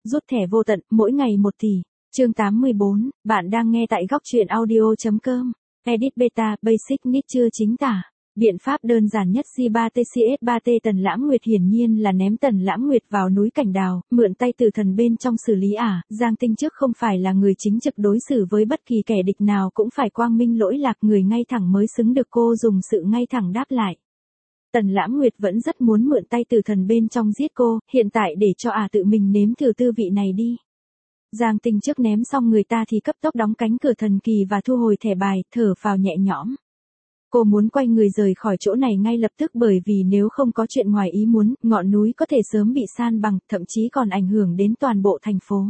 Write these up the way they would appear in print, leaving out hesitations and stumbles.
Rút thẻ vô tận, mỗi ngày 1 tỷ. Chương 84, bạn đang nghe tại góc truyện audio.com. Edit Beta, Basic Need chưa chính tả. Biện pháp đơn giản nhất J3TCS3T Tần Lãng Nguyệt hiển nhiên là ném Tần Lãng Nguyệt vào núi Cảnh Đào, mượn tay tử thần bên trong xử lý ả. Giang Tinh trước không phải là người chính trực đối xử với bất kỳ kẻ địch nào cũng phải quang minh lỗi lạc, người ngay thẳng mới xứng được cô dùng sự ngay thẳng đáp lại. Tần Lãng Nguyệt vẫn rất muốn mượn tay tử thần bên trong giết cô, hiện tại để cho ả tự mình nếm thử tư vị này đi. Giang Tinh trước ném xong người ta thì cấp tốc đóng cánh cửa thần kỳ và thu hồi thẻ bài, thở phào nhẹ nhõm. Cô muốn quay người rời khỏi chỗ này ngay lập tức, bởi vì nếu không có chuyện ngoài ý muốn, ngọn núi có thể sớm bị san bằng, thậm chí còn ảnh hưởng đến toàn bộ thành phố.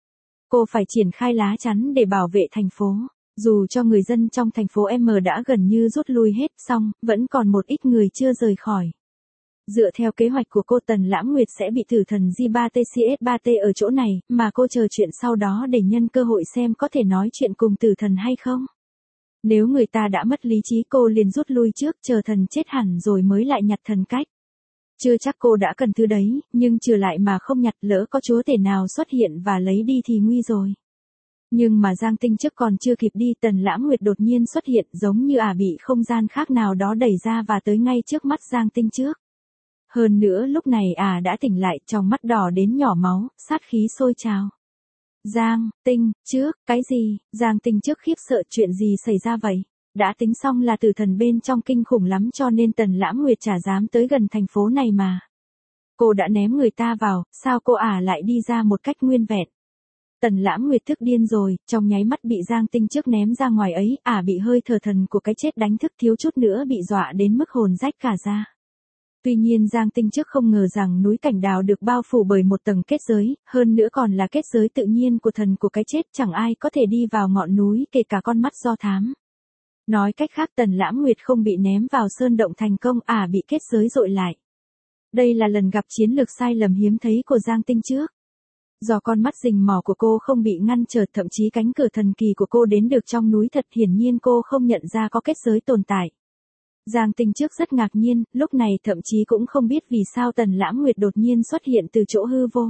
Cô phải triển khai lá chắn để bảo vệ thành phố. Dù cho người dân trong thành phố M đã gần như rút lui hết xong, vẫn còn một ít người chưa rời khỏi. Dựa theo kế hoạch của cô, Tần Lãng Nguyệt sẽ bị tử thần J3TCS3T ở chỗ này, mà cô chờ chuyện sau đó để nhân cơ hội xem có thể nói chuyện cùng tử thần hay không. Nếu người ta đã mất lý trí, cô liền rút lui trước, chờ thần chết hẳn rồi mới lại nhặt thần cách. Chưa chắc cô đã cần thứ đấy, nhưng trừ lại mà không nhặt, lỡ có chúa tể nào xuất hiện và lấy đi thì nguy rồi. Nhưng mà Giang Tinh trước còn chưa kịp đi, Tần Lãng Nguyệt đột nhiên xuất hiện, giống như ả bị không gian khác nào đó đẩy ra và tới ngay trước mắt Giang Tinh trước. Hơn nữa lúc này ả đã tỉnh lại, trong mắt đỏ đến nhỏ máu, sát khí sôi trào. Giang Tinh trước, cái gì? Giang Tinh trước khiếp sợ, chuyện gì xảy ra vậy? Đã tính xong là tử thần bên trong kinh khủng lắm cho nên Tần Lãng Nguyệt chả dám tới gần thành phố này mà. Cô đã ném người ta vào, sao cô ả lại đi ra một cách nguyên vẹn? Tần Lãng Nguyệt thức điên rồi, trong nháy mắt bị Giang Tinh trước ném ra ngoài ấy, ả bị hơi thở thần của cái chết đánh thức, thiếu chút nữa bị dọa đến mức hồn rách cả ra. Tuy nhiên Giang Tinh trước không ngờ rằng núi Cảnh Đào được bao phủ bởi một tầng kết giới, hơn nữa còn là kết giới tự nhiên của thần của cái chết, chẳng ai có thể đi vào ngọn núi kể cả con mắt do thám. Nói cách khác, Tần Lãng Nguyệt không bị ném vào sơn động thành công, ả bị kết giới dội lại. Đây là lần gặp chiến lược sai lầm hiếm thấy của Giang Tinh trước. Do con mắt rình mò của cô không bị ngăn trở, thậm chí cánh cửa thần kỳ của cô đến được trong núi thật, hiển nhiên cô không nhận ra có kết giới tồn tại. Giang Tinh trước rất ngạc nhiên, lúc này thậm chí cũng không biết vì sao Tần Lãng Nguyệt đột nhiên xuất hiện từ chỗ hư vô.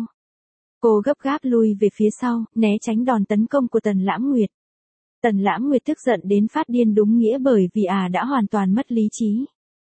Cô gấp gáp lui về phía sau, né tránh đòn tấn công của Tần Lãng Nguyệt. Tần Lãng Nguyệt tức giận đến phát điên đúng nghĩa, bởi vì ả đã hoàn toàn mất lý trí.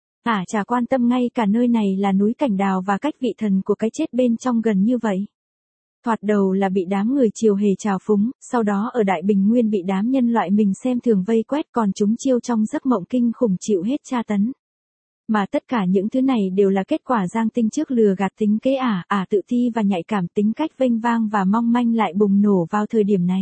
Ả chả quan tâm ngay cả nơi này là núi Cảnh Đào và cách vị thần của cái chết bên trong gần như vậy. Thoạt đầu là bị đám người Triều Hề trào phúng, sau đó ở Đại Bình Nguyên bị đám nhân loại mình xem thường vây quét, còn chúng chiêu trong giấc mộng kinh khủng chịu hết tra tấn. Mà tất cả những thứ này đều là kết quả Giang Tinh trước lừa gạt tính kế ả tự ti và nhạy cảm, tính cách vênh vang và mong manh lại bùng nổ vào thời điểm này.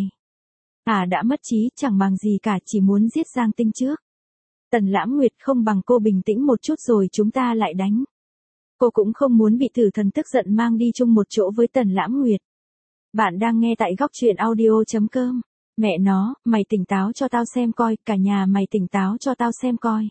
Ả đã mất trí, chẳng bằng gì cả, chỉ muốn giết Giang Tinh trước. Tần Lãng Nguyệt, không bằng cô bình tĩnh một chút rồi chúng ta lại đánh. Cô cũng không muốn bị tử thần tức giận mang đi chung một chỗ với Tần Lãng Nguyệt. Bạn đang nghe tại góc truyện audio.com. Mẹ nó, mày tỉnh táo cho tao xem coi, cả nhà mày tỉnh táo cho tao xem coi.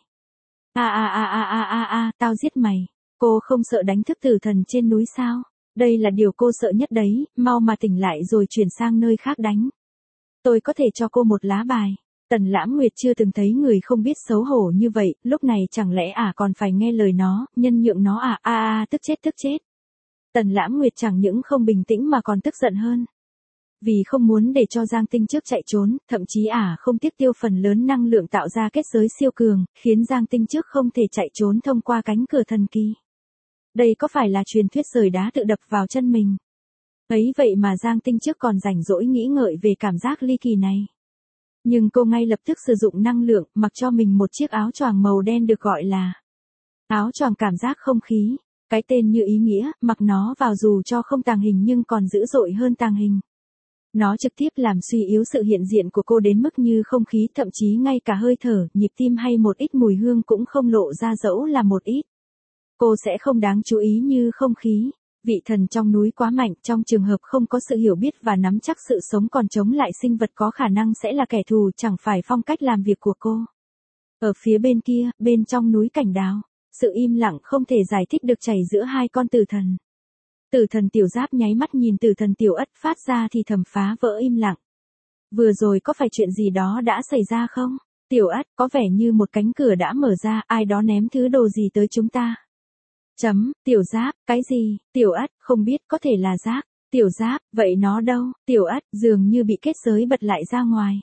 Tao giết mày. Cô không sợ đánh thức tử thần trên núi sao? Đây là điều cô sợ nhất đấy, mau mà tỉnh lại rồi chuyển sang nơi khác đánh. Tôi có thể cho cô một lá bài. Tần Lãng Nguyệt chưa từng thấy người không biết xấu hổ như vậy, lúc này chẳng lẽ ả còn phải nghe lời nó, nhân nhượng nó tức chết. Tần Lãng Nguyệt chẳng những không bình tĩnh mà còn tức giận hơn. Vì không muốn để cho Giang Tinh trước chạy trốn, thậm chí ả không tiếc tiêu phần lớn năng lượng tạo ra kết giới siêu cường, khiến Giang Tinh trước không thể chạy trốn thông qua cánh cửa thần kỳ. Đây có phải là truyền thuyết rời đá tự đập vào chân mình? Ấy vậy mà Giang Tinh trước còn rảnh rỗi nghĩ ngợi về cảm giác ly kỳ này. Nhưng cô ngay lập tức sử dụng năng lượng, mặc cho mình một chiếc áo choàng màu đen được gọi là áo choàng cảm giác không khí. Cái tên như ý nghĩa, mặc nó vào dù cho không tàng hình nhưng còn dữ dội hơn tàng hình. Nó trực tiếp làm suy yếu sự hiện diện của cô đến mức như không khí, thậm chí ngay cả hơi thở, nhịp tim hay một ít mùi hương cũng không lộ ra, dẫu là một ít. Cô sẽ không đáng chú ý như không khí. Vị thần trong núi quá mạnh, trong trường hợp không có sự hiểu biết và nắm chắc sự sống còn chống lại sinh vật có khả năng sẽ là kẻ thù, chẳng phải phong cách làm việc của cô. Ở phía bên kia, bên trong núi Cảnh Đào, sự im lặng không thể giải thích được chảy giữa hai con tử thần. Tử thần Tiểu Giáp nháy mắt nhìn tử thần Tiểu Ất phát ra thì thầm phá vỡ im lặng. Vừa rồi có phải chuyện gì đó đã xảy ra không? Tiểu Ất, có vẻ như một cánh cửa đã mở ra, ai đó ném thứ đồ gì tới chúng ta. Tiểu Giáp, cái gì? Tiểu Ất, không biết, có thể là rác. Tiểu Giáp, vậy nó đâu? Tiểu Ất, dường như bị kết giới bật lại ra ngoài.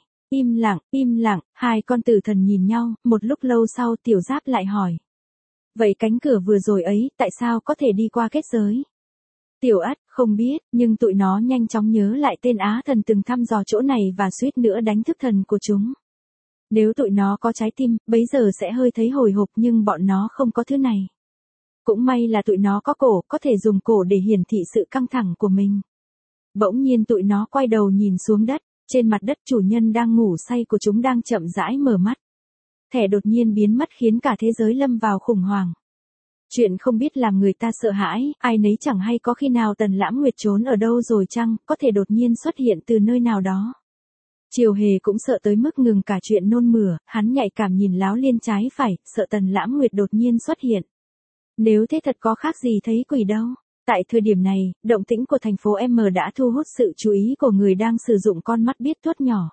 Im lặng, hai con tử thần nhìn nhau, một lúc lâu sau Tiểu Giáp lại hỏi. Vậy cánh cửa vừa rồi ấy, tại sao có thể đi qua kết giới? Tiểu Ất, không biết, nhưng tụi nó nhanh chóng nhớ lại tên Á thần từng thăm dò chỗ này và suýt nữa đánh thức thần của chúng. Nếu tụi nó có trái tim, bấy giờ sẽ hơi thấy hồi hộp nhưng bọn nó không có thứ này. Cũng may là tụi nó có cổ, có thể dùng cổ để hiển thị sự căng thẳng của mình. Bỗng nhiên tụi nó quay đầu nhìn xuống đất, trên mặt đất chủ nhân đang ngủ say của chúng đang chậm rãi mở mắt. Thẻ đột nhiên biến mất khiến cả thế giới lâm vào khủng hoảng. Chuyện không biết làm người ta sợ hãi, ai nấy chẳng hay có khi nào Tần Lãm Nguyệt trốn ở đâu rồi chăng, có thể đột nhiên xuất hiện từ nơi nào đó. Triều Hề cũng sợ tới mức ngừng cả chuyện nôn mửa, hắn nhạy cảm nhìn Láo Liên trái phải, sợ Tần Lãm Nguyệt đột nhiên xuất hiện. Nếu thế thật có khác gì thấy quỷ đâu. Tại thời điểm này, động tĩnh của thành phố M đã thu hút sự chú ý của người đang sử dụng con mắt biết tuốt nhỏ.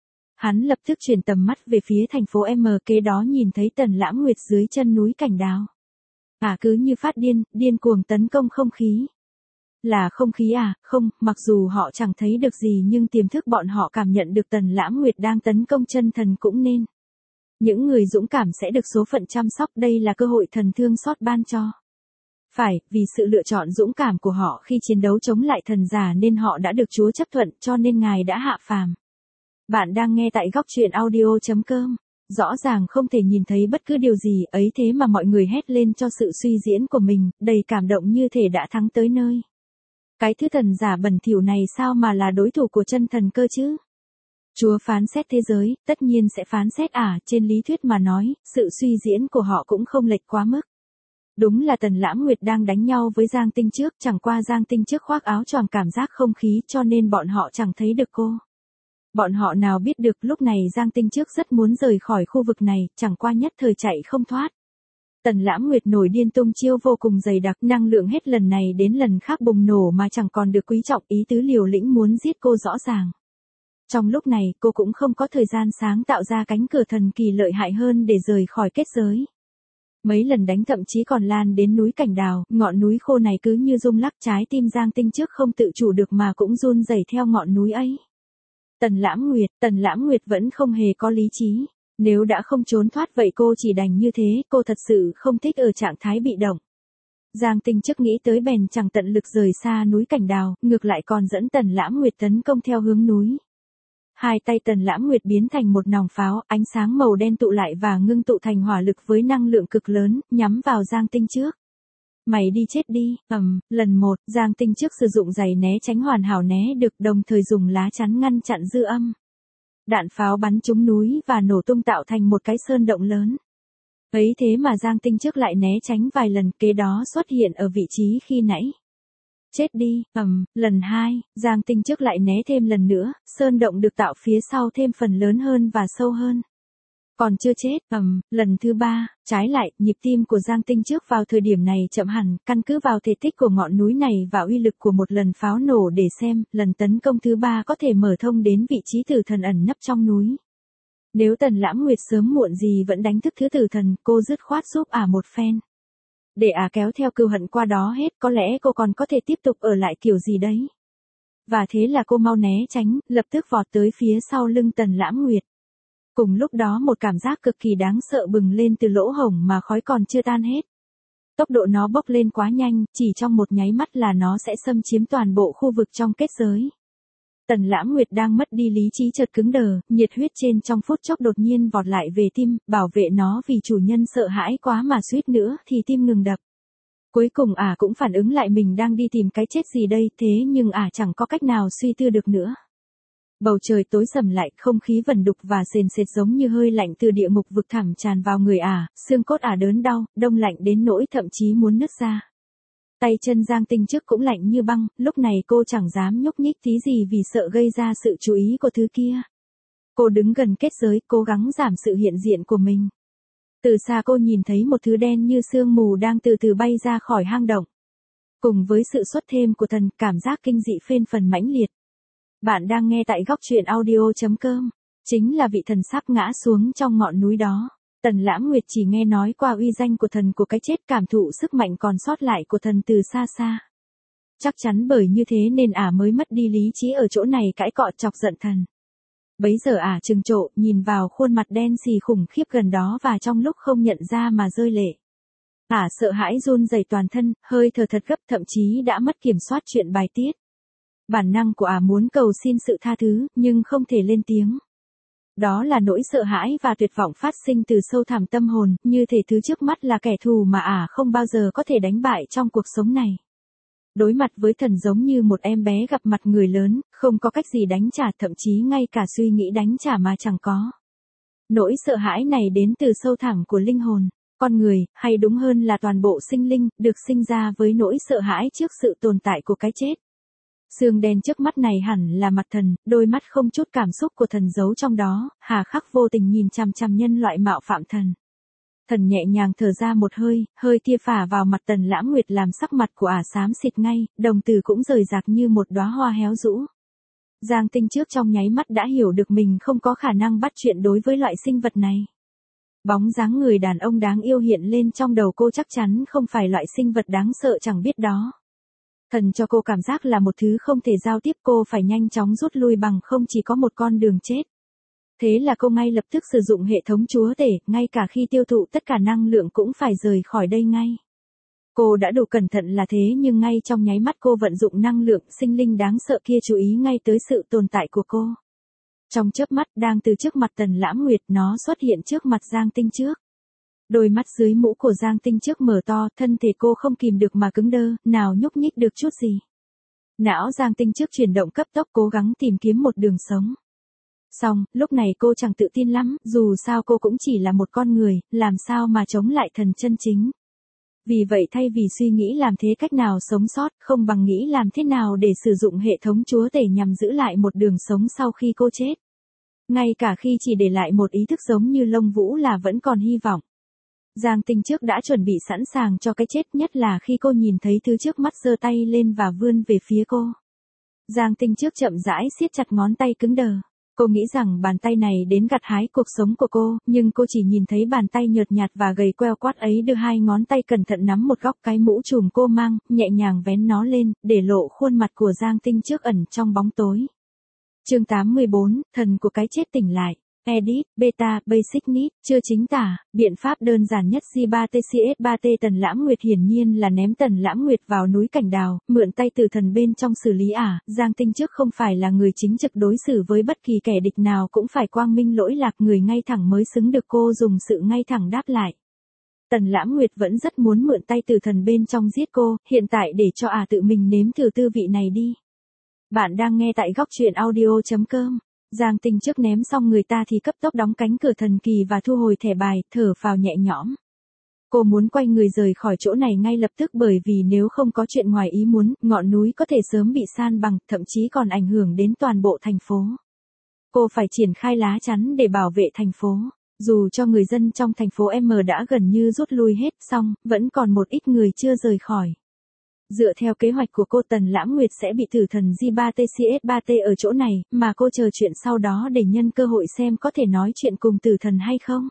Hắn lập tức chuyển tầm mắt về phía thành phố M, kế đó nhìn thấy Tần Lãm Nguyệt dưới chân núi Cảnh Đào. Cứ như phát điên cuồng tấn công không khí. Là không khí à? Không, mặc dù họ chẳng thấy được gì nhưng tiềm thức bọn họ cảm nhận được Tần Lãm Nguyệt đang tấn công chân thần cũng nên. Những người dũng cảm sẽ được số phận chăm sóc, đây là cơ hội thần thương xót ban cho. Phải, vì sự lựa chọn dũng cảm của họ khi chiến đấu chống lại thần giả nên họ đã được Chúa chấp thuận, cho nên Ngài đã hạ phàm. Bạn đang nghe tại góc truyện audio.com. Rõ ràng không thể nhìn thấy bất cứ điều gì ấy thế mà mọi người hét lên cho sự suy diễn của mình, đầy cảm động như thể đã thắng tới nơi. Cái thứ thần giả bẩn thỉu này sao mà là đối thủ của chân thần cơ chứ? Chúa phán xét thế giới, tất nhiên sẽ phán xét trên lý thuyết mà nói, sự suy diễn của họ cũng không lệch quá mức. Đúng là Tần Lãm Nguyệt đang đánh nhau với Giang Tinh Trước, chẳng qua Giang Tinh Trước khoác áo choàng cảm giác không khí cho nên bọn họ chẳng thấy được cô. Bọn họ nào biết được lúc này Giang Tinh Trước rất muốn rời khỏi khu vực này, chẳng qua nhất thời chạy không thoát. Tần Lãm Nguyệt nổi điên tung chiêu vô cùng dày đặc, năng lượng hết lần này đến lần khác bùng nổ mà chẳng còn được quý trọng, ý tứ liều lĩnh muốn giết cô rõ ràng. Trong lúc này cô cũng không có thời gian sáng tạo ra cánh cửa thần kỳ lợi hại hơn để rời khỏi kết giới. Mấy lần đánh thậm chí còn lan đến núi Cảnh Đào, ngọn núi khô này cứ như rung lắc, trái tim Giang Tinh Trước không tự chủ được mà cũng run rẩy theo ngọn núi ấy. Tần Lãm Nguyệt vẫn không hề có lý trí. Nếu đã không trốn thoát vậy cô chỉ đành như thế, cô thật sự không thích ở trạng thái bị động. Giang Tinh Trước nghĩ tới bèn chẳng tận lực rời xa núi Cảnh Đào, ngược lại còn dẫn Tần Lãm Nguyệt tấn công theo hướng núi. Hai tay Tần Lãm Nguyệt biến thành một nòng pháo, ánh sáng màu đen tụ lại và ngưng tụ thành hỏa lực với năng lượng cực lớn, nhắm vào Giang Tinh Trước. Mày đi chết đi, lần 1, Giang Tinh Trước sử dụng giày né tránh hoàn hảo né được, đồng thời dùng lá chắn ngăn chặn dư âm. Đạn pháo bắn trúng núi và nổ tung tạo thành một cái sơn động lớn. Ấy thế mà Giang Tinh Trước lại né tránh vài lần, kế đó xuất hiện ở vị trí khi nãy. Chết đi, lần 2, Giang Tinh Trước lại né thêm lần nữa, sơn động được tạo phía sau thêm phần lớn hơn và sâu hơn. Còn chưa chết, lần thứ 3, trái lại, nhịp tim của Giang Tinh Trước vào thời điểm này chậm hẳn, căn cứ vào thể tích của ngọn núi này và uy lực của một lần pháo nổ để xem, lần tấn công thứ 3 có thể mở thông đến vị trí tử thần ẩn nấp trong núi. Nếu Tần Lãm Nguyệt sớm muộn gì vẫn đánh thức thứ tử thần, cô dứt khoát giúp một phen. Để kéo theo cừu hận qua đó hết, có lẽ cô còn có thể tiếp tục ở lại kiểu gì đấy. Và thế là cô mau né tránh, lập tức vọt tới phía sau lưng Tần Lãm Nguyệt. Cùng lúc đó một cảm giác cực kỳ đáng sợ bừng lên từ lỗ hổng mà khói còn chưa tan hết. Tốc độ nó bốc lên quá nhanh, chỉ trong một nháy mắt là nó sẽ xâm chiếm toàn bộ khu vực trong kết giới. Tần Lãm Nguyệt đang mất đi lý trí chợt cứng đờ, nhiệt huyết trên trong phút chốc đột nhiên vọt lại về tim, bảo vệ nó vì chủ nhân sợ hãi quá mà suýt nữa thì tim ngừng đập. Cuối cùng cũng phản ứng lại mình đang đi tìm cái chết gì đây, thế nhưng chẳng có cách nào suy tư được nữa. Bầu trời tối sầm lại, không khí vẩn đục và sền sệt giống như hơi lạnh từ địa ngục vực thẳm tràn vào người xương cốt đớn đau, đông lạnh đến nỗi thậm chí muốn nứt ra. Tay chân Giang Tinh Trước cũng lạnh như băng, lúc này cô chẳng dám nhúc nhích tí gì vì sợ gây ra sự chú ý của thứ kia. Cô đứng gần kết giới, cố gắng giảm sự hiện diện của mình. Từ xa cô nhìn thấy một thứ đen như sương mù đang từ từ bay ra khỏi hang động. Cùng với sự xuất thêm của thần, cảm giác kinh dị phên phần mãnh liệt. Bạn đang nghe tại góc truyện audio.com. Chính là vị thần sắp ngã xuống trong ngọn núi đó. Tần Lãm Nguyệt chỉ nghe nói qua uy danh của thần của cái chết, cảm thụ sức mạnh còn sót lại của thần từ xa xa. Chắc chắn bởi như thế nên mới mất đi lý trí ở chỗ này cãi cọ chọc giận thần. Bấy giờ trừng trộ nhìn vào khuôn mặt đen xì khủng khiếp gần đó và trong lúc không nhận ra mà rơi lệ. Sợ hãi run rẩy toàn thân, hơi thở thật gấp thậm chí đã mất kiểm soát chuyện bài tiết. Bản năng của muốn cầu xin sự tha thứ, nhưng không thể lên tiếng. Đó là nỗi sợ hãi và tuyệt vọng phát sinh từ sâu thẳm tâm hồn, như thể thứ trước mắt là kẻ thù mà không bao giờ có thể đánh bại trong cuộc sống này. Đối mặt với thần giống như một em bé gặp mặt người lớn, không có cách gì đánh trả, thậm chí ngay cả suy nghĩ đánh trả mà chẳng có. Nỗi sợ hãi này đến từ sâu thẳm của linh hồn. Con người, hay đúng hơn là toàn bộ sinh linh, được sinh ra với nỗi sợ hãi trước sự tồn tại của cái chết. Xương đen trước mắt này hẳn là mặt thần, đôi mắt không chút cảm xúc của thần giấu trong đó, hà khắc vô tình nhìn chằm chằm nhân loại mạo phạm thần. Thần nhẹ nhàng thở ra một hơi, hơi tia phả vào mặt Tần Lãng Nguyệt làm sắc mặt của xám xịt ngay, đồng tử cũng rời rạc như một đóa hoa héo rũ. Giang Tinh trước trong nháy mắt đã hiểu được mình không có khả năng bắt chuyện đối với loại sinh vật này. Bóng dáng người đàn ông đáng yêu hiện lên trong đầu cô chắc chắn không phải loại sinh vật đáng sợ chẳng biết đó. Thần cho cô cảm giác là một thứ không thể giao tiếp, cô phải nhanh chóng rút lui bằng không chỉ có một con đường chết. Thế là cô ngay lập tức sử dụng hệ thống chúa tể, ngay cả khi tiêu thụ tất cả năng lượng cũng phải rời khỏi đây ngay. Cô đã đủ cẩn thận là thế nhưng ngay trong nháy mắt cô vận dụng năng lượng sinh linh đáng sợ kia chú ý ngay tới sự tồn tại của cô. Trong chớp mắt đang từ trước mặt Tần Lãng Nguyệt nó xuất hiện trước mặt Giang Tinh trước. Đôi mắt dưới mũ của Giang Tinh trước mở to, thân thể cô không kìm được mà cứng đơ, nào nhúc nhích được chút gì. Não Giang Tinh trước chuyển động cấp tốc cố gắng tìm kiếm một đường sống. Xong, lúc này cô chẳng tự tin lắm, dù sao cô cũng chỉ là một con người, làm sao mà chống lại thần chân chính. Vì vậy thay vì suy nghĩ làm thế cách nào sống sót, không bằng nghĩ làm thế nào để sử dụng hệ thống chúa tể nhằm giữ lại một đường sống sau khi cô chết. Ngay cả khi chỉ để lại một ý thức giống như lông vũ là vẫn còn hy vọng. Giang Tinh trước đã chuẩn bị sẵn sàng cho cái chết, nhất là khi cô nhìn thấy thứ trước mắt giơ tay lên và vươn về phía cô. Giang Tinh trước chậm rãi siết chặt ngón tay cứng đờ. Cô nghĩ rằng bàn tay này đến gặt hái cuộc sống của cô, nhưng cô chỉ nhìn thấy bàn tay nhợt nhạt và gầy queo quắt ấy đưa hai ngón tay cẩn thận nắm một góc cái mũ trùm cô mang, nhẹ nhàng vén nó lên, để lộ khuôn mặt của Giang Tinh trước ẩn trong bóng tối. Chương 84, thần của cái chết tỉnh lại. Edit, Beta, Basic Need, chưa chính tả, biện pháp đơn giản nhất J3TCS3T. Tần Lãng Nguyệt hiển nhiên là ném Tần Lãng Nguyệt vào núi Cảnh Đào, mượn tay từ thần bên trong xử lý Giang Tinh trước không phải là người chính trực, đối xử với bất kỳ kẻ địch nào cũng phải quang minh lỗi lạc, người ngay thẳng mới xứng được cô dùng sự ngay thẳng đáp lại. Tần Lãng Nguyệt vẫn rất muốn mượn tay từ thần bên trong giết cô, hiện tại để cho tự mình nếm thử tư vị này đi. Bạn đang nghe tại góc truyện audio.com. Giang Tinh trước ném xong người ta thì cấp tốc đóng cánh cửa thần kỳ và thu hồi thẻ bài, thở phào nhẹ nhõm. Cô muốn quay người rời khỏi chỗ này ngay lập tức, bởi vì nếu không có chuyện ngoài ý muốn, ngọn núi có thể sớm bị san bằng, thậm chí còn ảnh hưởng đến toàn bộ thành phố. Cô phải triển khai lá chắn để bảo vệ thành phố. Dù cho người dân trong thành phố M đã gần như rút lui hết xong, vẫn còn một ít người chưa rời khỏi. Dựa theo kế hoạch của cô, Tần Lãng Nguyệt sẽ bị tử thần J3TCS3T ở chỗ này, mà cô chờ chuyện sau đó để nhân cơ hội xem có thể nói chuyện cùng tử thần hay không.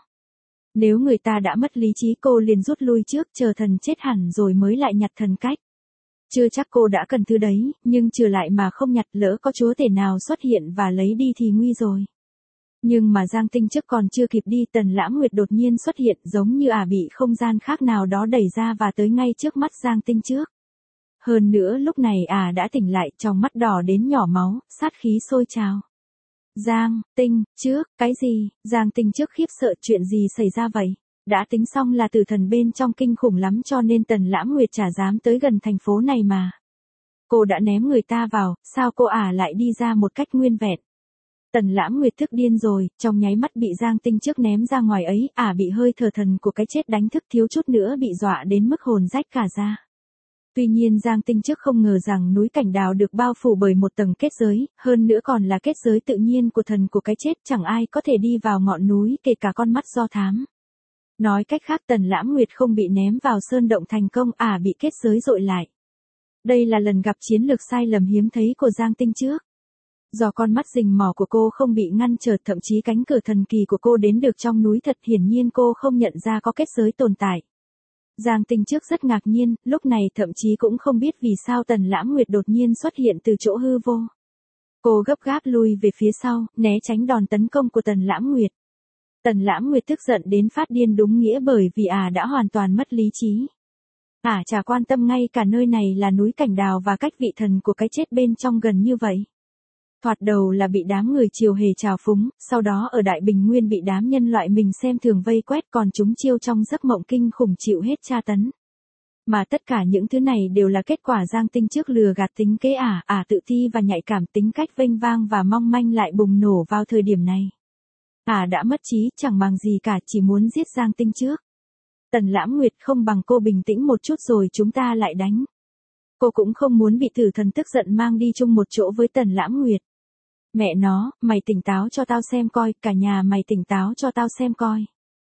Nếu người ta đã mất lý trí cô liền rút lui trước, chờ thần chết hẳn rồi mới lại nhặt thần cách. Chưa chắc cô đã cần thứ đấy, nhưng trừ lại mà không nhặt, lỡ có chúa tể nào xuất hiện và lấy đi thì nguy rồi. Nhưng mà Giang Tinh trước còn chưa kịp đi, Tần Lãng Nguyệt đột nhiên xuất hiện, giống như bị không gian khác nào đó đẩy ra và tới ngay trước mắt Giang Tinh trước. Hơn nữa lúc này đã tỉnh lại, trong mắt đỏ đến nhỏ máu, sát khí sôi trào. Giang Tinh trước, cái gì? Giang Tinh trước khiếp sợ, chuyện gì xảy ra vậy? Đã tính xong là tử thần bên trong kinh khủng lắm cho nên Tần Lãng Nguyệt chả dám tới gần thành phố này mà. Cô đã ném người ta vào, sao cô lại đi ra một cách nguyên vẹn? Tần Lãng Nguyệt thức điên rồi, trong nháy mắt bị Giang Tinh trước ném ra ngoài ấy, bị hơi thở thần của cái chết đánh thức, thiếu chút nữa bị dọa đến mức hồn rách cả ra. Tuy nhiên Giang Tinh trước không ngờ rằng núi Cảnh Đào được bao phủ bởi một tầng kết giới, hơn nữa còn là kết giới tự nhiên của thần của cái chết, chẳng ai có thể đi vào ngọn núi kể cả con mắt do thám. Nói cách khác, Tần Lãng Nguyệt không bị ném vào sơn động thành công, bị kết giới dội lại. Đây là lần gặp chiến lược sai lầm hiếm thấy của Giang Tinh trước. Do con mắt rình mò của cô không bị ngăn trở, thậm chí cánh cửa thần kỳ của cô đến được trong núi thật, hiển nhiên cô không nhận ra có kết giới tồn tại. Giang Tinh trước rất ngạc nhiên, lúc này thậm chí cũng không biết vì sao Tần Lãng Nguyệt đột nhiên xuất hiện từ chỗ hư vô. Cô gấp gáp lui về phía sau, né tránh đòn tấn công của Tần Lãng Nguyệt. Tần Lãng Nguyệt tức giận đến phát điên đúng nghĩa bởi vì đã hoàn toàn mất lý trí. Chả quan tâm ngay cả nơi này là núi Cảnh Đào và cách vị thần của cái chết bên trong gần như vậy. Thoạt đầu là bị đám người Triều Hề trào phúng, sau đó ở Đại Bình Nguyên bị đám nhân loại mình xem thường vây quét còn chúng chiêu trong giấc mộng kinh khủng chịu hết tra tấn. Mà tất cả những thứ này đều là kết quả Giang Tinh trước lừa gạt tính kế tự ti và nhạy cảm tính cách vênh vang và mong manh lại bùng nổ vào thời điểm này. Đã mất trí, chẳng màng gì cả, chỉ muốn giết Giang Tinh trước. Tần Lãng Nguyệt không bằng cô bình tĩnh một chút rồi chúng ta lại đánh. Cô cũng không muốn bị tử thần tức giận mang đi chung một chỗ với Tần Lãng Nguyệt. Mẹ nó, mày tỉnh táo cho tao xem coi, cả nhà mày tỉnh táo cho tao xem coi.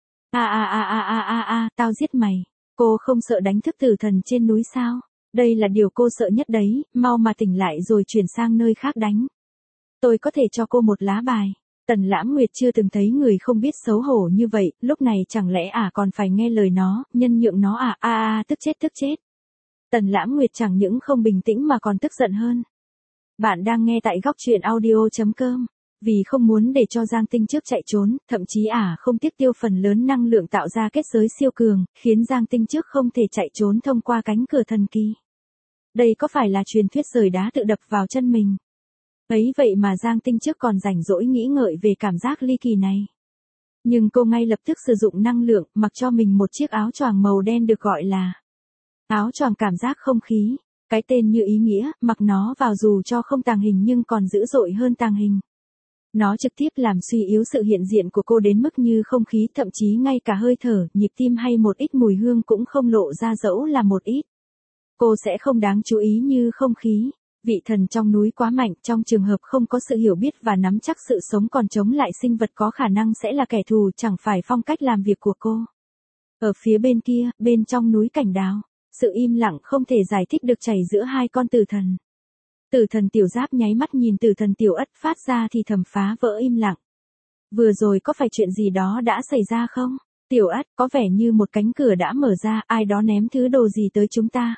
Tao giết mày. Cô không sợ đánh thức tử thần trên núi sao? Đây là điều cô sợ nhất đấy, mau mà tỉnh lại rồi chuyển sang nơi khác đánh. Tôi có thể cho cô một lá bài. Tần Lãng Nguyệt chưa từng thấy người không biết xấu hổ như vậy, lúc này chẳng lẽ còn phải nghe lời nó, nhân nhượng nó tức chết. Tần Lãng Nguyệt chẳng những không bình tĩnh mà còn tức giận hơn. Bạn đang nghe tại góc truyện audio.com. Vì không muốn để cho Giang Tinh trước chạy trốn, thậm chí không tiếc tiêu phần lớn năng lượng tạo ra kết giới siêu cường, khiến Giang Tinh trước không thể chạy trốn thông qua cánh cửa thần kỳ. Đây có phải là truyền thuyết rời đá tự đập vào chân mình? Ấy vậy mà Giang Tinh trước còn rảnh rỗi nghĩ ngợi về cảm giác ly kỳ này. Nhưng cô ngay lập tức sử dụng năng lượng, mặc cho mình một chiếc áo choàng màu đen được gọi là áo choàng cảm giác không khí. Cái tên như ý nghĩa, mặc nó vào dù cho không tàng hình nhưng còn dữ dội hơn tàng hình. Nó trực tiếp làm suy yếu sự hiện diện của cô đến mức như không khí, thậm chí ngay cả hơi thở, nhịp tim hay một ít mùi hương cũng không lộ ra dẫu là một ít. Cô sẽ không đáng chú ý như không khí. Vị thần trong núi quá mạnh, trong trường hợp không có sự hiểu biết và nắm chắc sự sống còn chống lại sinh vật có khả năng sẽ là kẻ thù, chẳng phải phong cách làm việc của cô. Ở phía bên kia, bên trong núi Cảnh Đào, sự im lặng không thể giải thích được chảy giữa hai con tử thần. Tử thần Tiểu Giáp nháy mắt nhìn tử thần Tiểu Ất phát ra thì thầm phá vỡ im lặng. Vừa rồi có phải chuyện gì đó đã xảy ra không? Tiểu Ất, có vẻ như một cánh cửa đã mở ra, ai đó ném thứ đồ gì tới chúng ta.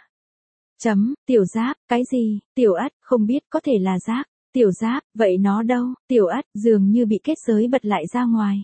Tiểu Giáp, cái gì? Tiểu Ất, không biết, có thể là rác. Tiểu Giáp, vậy nó đâu? Tiểu Ất, dường như bị kết giới bật lại ra ngoài.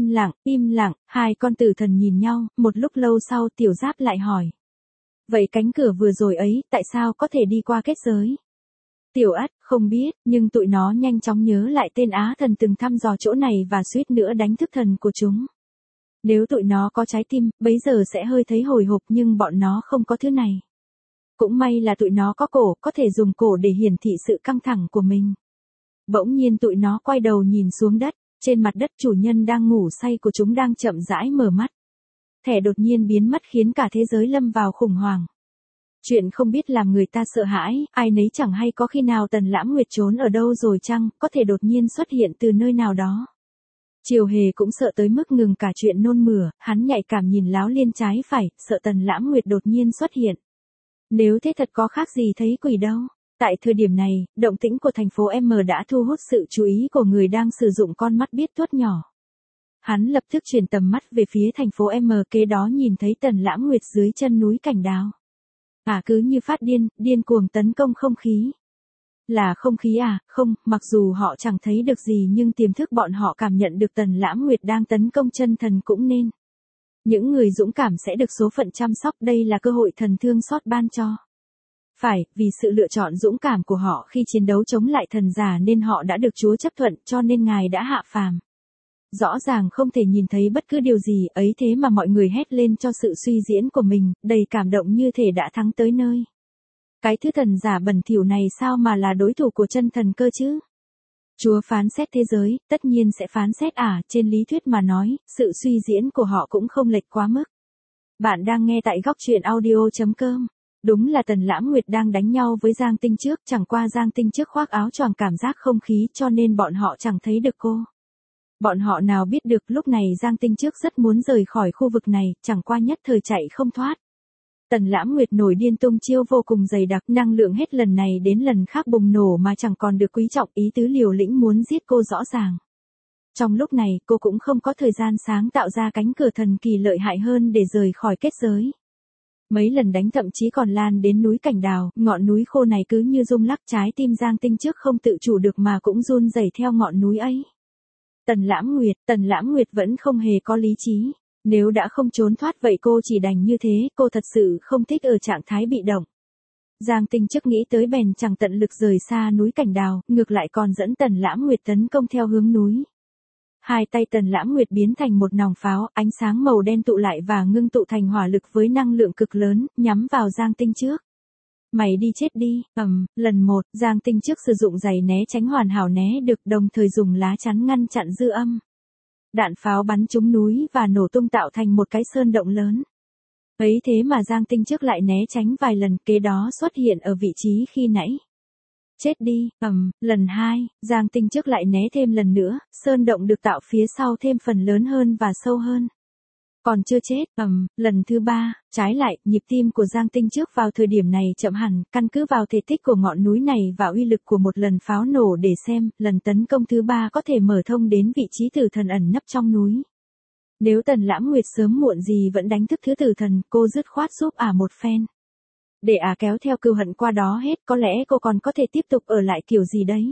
Im lặng, hai con tử thần nhìn nhau, một lúc lâu sau Tiểu Giáp lại hỏi. Vậy cánh cửa vừa rồi ấy, tại sao có thể đi qua kết giới? Tiểu Ất, không biết, nhưng tụi nó nhanh chóng nhớ lại tên Á thần từng thăm dò chỗ này và suýt nữa đánh thức thần của chúng. Nếu tụi nó có trái tim, bấy giờ sẽ hơi thấy hồi hộp nhưng bọn nó không có thứ này. Cũng may là tụi nó có cổ, có thể dùng cổ để hiển thị sự căng thẳng của mình. Bỗng nhiên tụi nó quay đầu nhìn xuống đất, trên mặt đất chủ nhân đang ngủ say của chúng đang chậm rãi mở mắt. Thẻ đột nhiên biến mất khiến cả thế giới lâm vào khủng hoảng. Chuyện không biết làm người ta sợ hãi, ai nấy chẳng hay có khi nào Tần Lãng Nguyệt trốn ở đâu rồi chăng, có thể đột nhiên xuất hiện từ nơi nào đó. Triều Hề cũng sợ tới mức ngừng cả chuyện nôn mửa, hắn nhạy cảm nhìn Láo Liên trái phải, sợ Tần Lãng Nguyệt đột nhiên xuất hiện. Nếu thế thật có khác gì thấy quỷ đâu. Tại thời điểm này, động tĩnh của thành phố M đã thu hút sự chú ý của người đang sử dụng con mắt biết tuốt nhỏ. Hắn lập tức chuyển tầm mắt về phía thành phố M, kế đó nhìn thấy Tần Lãng Nguyệt dưới chân núi Cảnh Đào. Cứ như phát điên cuồng tấn công không khí. Là không khí không, mặc dù họ chẳng thấy được gì nhưng tiềm thức bọn họ cảm nhận được Tần Lãng Nguyệt đang tấn công chân thần cũng nên. Những người dũng cảm sẽ được số phận chăm sóc, đây là cơ hội thần thương xót ban cho. Phải, vì sự lựa chọn dũng cảm của họ khi chiến đấu chống lại thần giả nên họ đã được Chúa chấp thuận, cho nên Ngài đã hạ phàm. Rõ ràng không thể nhìn thấy bất cứ điều gì ấy thế mà mọi người hét lên cho sự suy diễn của mình, đầy cảm động như thể đã thắng tới nơi. Cái thứ thần giả bẩn thỉu này sao mà là đối thủ của chân thần cơ chứ? Chúa phán xét thế giới, tất nhiên sẽ phán xét trên lý thuyết mà nói, sự suy diễn của họ cũng không lệch quá mức. Bạn đang nghe tại góc truyện audio.com. Đúng là Tần Lãng Nguyệt đang đánh nhau với Giang Tinh trước, chẳng qua Giang Tinh trước khoác áo choàng cảm giác không khí cho nên bọn họ chẳng thấy được cô. Bọn họ nào biết được lúc này Giang Tinh trước rất muốn rời khỏi khu vực này, chẳng qua nhất thời chạy không thoát. Tần Lãng Nguyệt nổi điên tung chiêu vô cùng dày đặc, năng lượng hết lần này đến lần khác bùng nổ mà chẳng còn được quý trọng, ý tứ liều lĩnh muốn giết cô rõ ràng. Trong lúc này cô cũng không có thời gian sáng tạo ra cánh cửa thần kỳ lợi hại hơn để rời khỏi kết giới. Mấy lần đánh thậm chí còn lan đến núi Cảnh Đào, ngọn núi khô này cứ như rung lắc, trái tim Giang Tinh trước không tự chủ được mà cũng run rẩy theo ngọn núi ấy. Tần Lãng Nguyệt vẫn không hề có lý trí. Nếu đã không trốn thoát vậy cô chỉ đành như thế, cô thật sự không thích ở trạng thái bị động. Giang Tinh trước nghĩ tới bèn chẳng tận lực rời xa núi Cảnh Đào, ngược lại còn dẫn Tần Lãng Nguyệt tấn công theo hướng núi. Hai tay Tần Lãng Nguyệt biến thành một nòng pháo, ánh sáng màu đen tụ lại và ngưng tụ thành hỏa lực với năng lượng cực lớn, nhắm vào Giang Tinh trước. Mày đi chết đi, lần một, Giang Tinh trước sử dụng giày né tránh hoàn hảo né được, đồng thời dùng lá chắn ngăn chặn dư âm. Đạn pháo bắn trúng núi và nổ tung tạo thành một cái sơn động lớn. Ấy thế mà Giang Tinh trước lại né tránh vài lần, kế đó xuất hiện ở vị trí khi nãy. Chết đi, lần hai, Giang Tinh trước lại né thêm lần nữa, sơn động được tạo phía sau thêm phần lớn hơn và sâu hơn. Còn chưa chết, lần thứ ba, trái lại, nhịp tim của Giang Tinh trước vào thời điểm này chậm hẳn, căn cứ vào thể tích của ngọn núi này và uy lực của một lần pháo nổ để xem, lần tấn công thứ ba có thể mở thông đến vị trí tử thần ẩn nấp trong núi. Nếu Tần Lãng Nguyệt sớm muộn gì vẫn đánh thức thứ tử thần, cô dứt khoát giúp một phen. Để kéo theo cừu hận qua đó hết, có lẽ cô còn có thể tiếp tục ở lại kiểu gì đấy.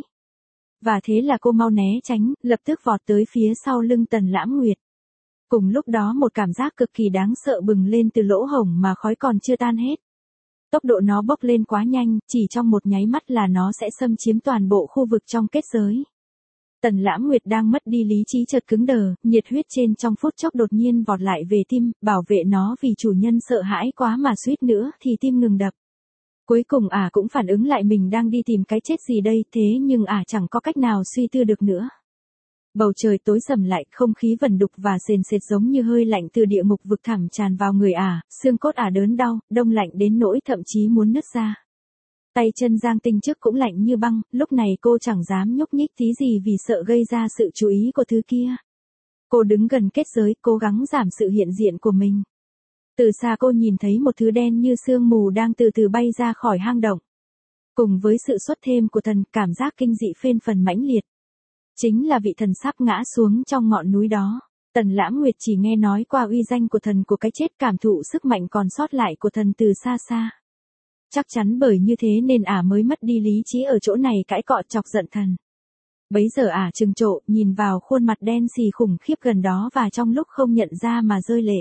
Và thế là cô mau né tránh, lập tức vọt tới phía sau lưng Tần Lãng Nguyệt. Cùng lúc đó một cảm giác cực kỳ đáng sợ bừng lên từ lỗ hổng mà khói còn chưa tan hết. Tốc độ nó bốc lên quá nhanh, chỉ trong một nháy mắt là nó sẽ xâm chiếm toàn bộ khu vực trong kết giới. Tần Lãng Nguyệt đang mất đi lý trí chợt cứng đờ, nhiệt huyết trên trong phút chốc đột nhiên vọt lại về tim, bảo vệ nó vì chủ nhân sợ hãi quá mà suýt nữa thì tim ngừng đập. Cuối cùng cũng phản ứng lại mình đang đi tìm cái chết gì đây, thế nhưng chẳng có cách nào suy tư được nữa. Bầu trời tối sầm lại, không khí vẩn đục và sền sệt giống như hơi lạnh từ địa ngục vực thẳm tràn vào người xương cốt đớn đau, đông lạnh đến nỗi thậm chí muốn nứt ra. Tay chân Giang Tinh trước cũng lạnh như băng, lúc này cô chẳng dám nhúc nhích tí gì vì sợ gây ra sự chú ý của thứ kia. Cô đứng gần kết giới, cố gắng giảm sự hiện diện của mình. Từ xa cô nhìn thấy một thứ đen như sương mù đang từ từ bay ra khỏi hang động. Cùng với sự xuất thêm của thần, cảm giác kinh dị phên phần mãnh liệt. Chính là vị thần sắp ngã xuống trong ngọn núi đó. Tần Lãng Nguyệt chỉ nghe nói qua uy danh của thần của cái chết, cảm thụ sức mạnh còn sót lại của thần từ xa xa. Chắc chắn bởi như thế nên mới mất đi lý trí ở chỗ này cãi cọ chọc giận thần. Bấy giờ trừng trộ, nhìn vào khuôn mặt đen xì khủng khiếp gần đó và trong lúc không nhận ra mà rơi lệ.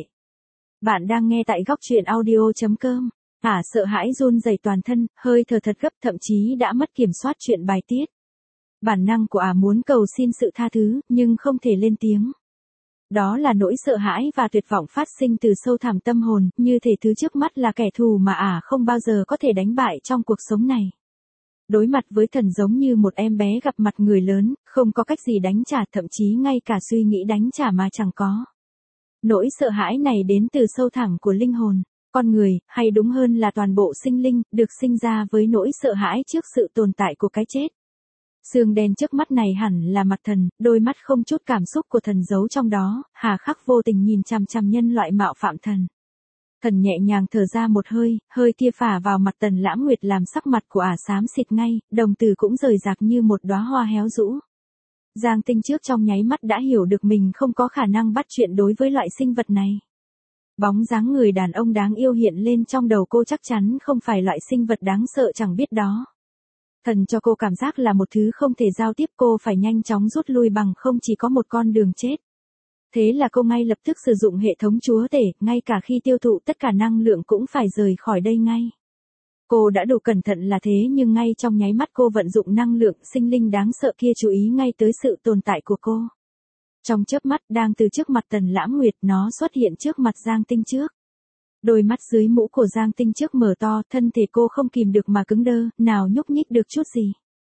Bạn đang nghe tại góc truyện audio.com. Sợ hãi run rẩy toàn thân, hơi thở thật gấp, thậm chí đã mất kiểm soát chuyện bài tiết. Bản năng của muốn cầu xin sự tha thứ, nhưng không thể lên tiếng. Đó là nỗi sợ hãi và tuyệt vọng phát sinh từ sâu thẳm tâm hồn, như thể thứ trước mắt là kẻ thù mà không bao giờ có thể đánh bại trong cuộc sống này. Đối mặt với thần giống như một em bé gặp mặt người lớn, không có cách gì đánh trả, thậm chí ngay cả suy nghĩ đánh trả mà chẳng có. Nỗi sợ hãi này đến từ sâu thẳm của linh hồn. Con người, hay đúng hơn là toàn bộ sinh linh, được sinh ra với nỗi sợ hãi trước sự tồn tại của cái chết. Xương đen trước mắt này hẳn là mặt thần, đôi mắt không chút cảm xúc của thần giấu trong đó, hà khắc vô tình nhìn chằm chằm nhân loại mạo phạm thần. Thần nhẹ nhàng thở ra một hơi, hơi kia phả vào mặt Tần Lãng Nguyệt làm sắc mặt của xám xịt ngay, đồng tử cũng rời rạc như một đóa hoa héo rũ. Giang Tinh trước trong nháy mắt đã hiểu được mình không có khả năng bắt chuyện đối với loại sinh vật này. Bóng dáng người đàn ông đáng yêu hiện lên trong đầu cô chắc chắn không phải loại sinh vật đáng sợ chẳng biết đó. Thần cho cô cảm giác là một thứ không thể giao tiếp, cô phải nhanh chóng rút lui bằng không chỉ có một con đường chết. Thế là cô ngay lập tức sử dụng hệ thống chúa tể, ngay cả khi tiêu thụ tất cả năng lượng cũng phải rời khỏi đây ngay. Cô đã đủ cẩn thận là thế nhưng ngay trong nháy mắt cô vận dụng năng lượng, sinh linh đáng sợ kia chú ý ngay tới sự tồn tại của cô. Trong chớp mắt đang từ trước mặt Tần Lãng Nguyệt, nó xuất hiện trước mặt Giang Tinh trước. Đôi mắt dưới mũ của Giang Tinh trước mở to, thân thể cô không kìm được mà cứng đơ, nào nhúc nhích được chút gì.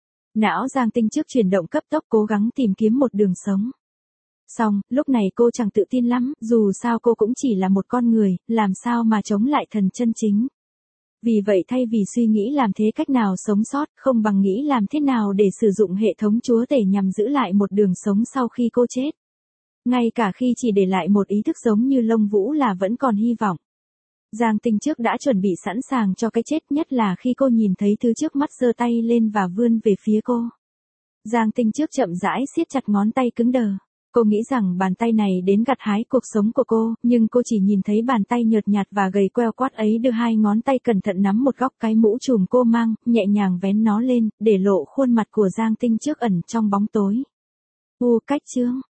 Não Giang Tinh trước chuyển động cấp tốc cố gắng tìm kiếm một đường sống. Xong, lúc này cô chẳng tự tin lắm, dù sao cô cũng chỉ là một con người, làm sao mà chống lại thần chân chính. Vì vậy thay vì suy nghĩ làm thế cách nào sống sót, không bằng nghĩ làm thế nào để sử dụng hệ thống chúa tể nhằm giữ lại một đường sống sau khi cô chết. Ngay cả khi chỉ để lại một ý thức giống như lông vũ là vẫn còn hy vọng. Giang Tinh trước đã chuẩn bị sẵn sàng cho cái chết, nhất là khi cô nhìn thấy thứ trước mắt giơ tay lên và vươn về phía cô. Giang Tinh trước chậm rãi siết chặt ngón tay cứng đờ. Cô nghĩ rằng bàn tay này đến gặt hái cuộc sống của cô, nhưng cô chỉ nhìn thấy bàn tay nhợt nhạt và gầy queo quắt ấy đưa hai ngón tay cẩn thận nắm một góc cái mũ trùm cô mang, nhẹ nhàng vén nó lên, để lộ khuôn mặt của Giang Tinh trước ẩn trong bóng tối. Cách chương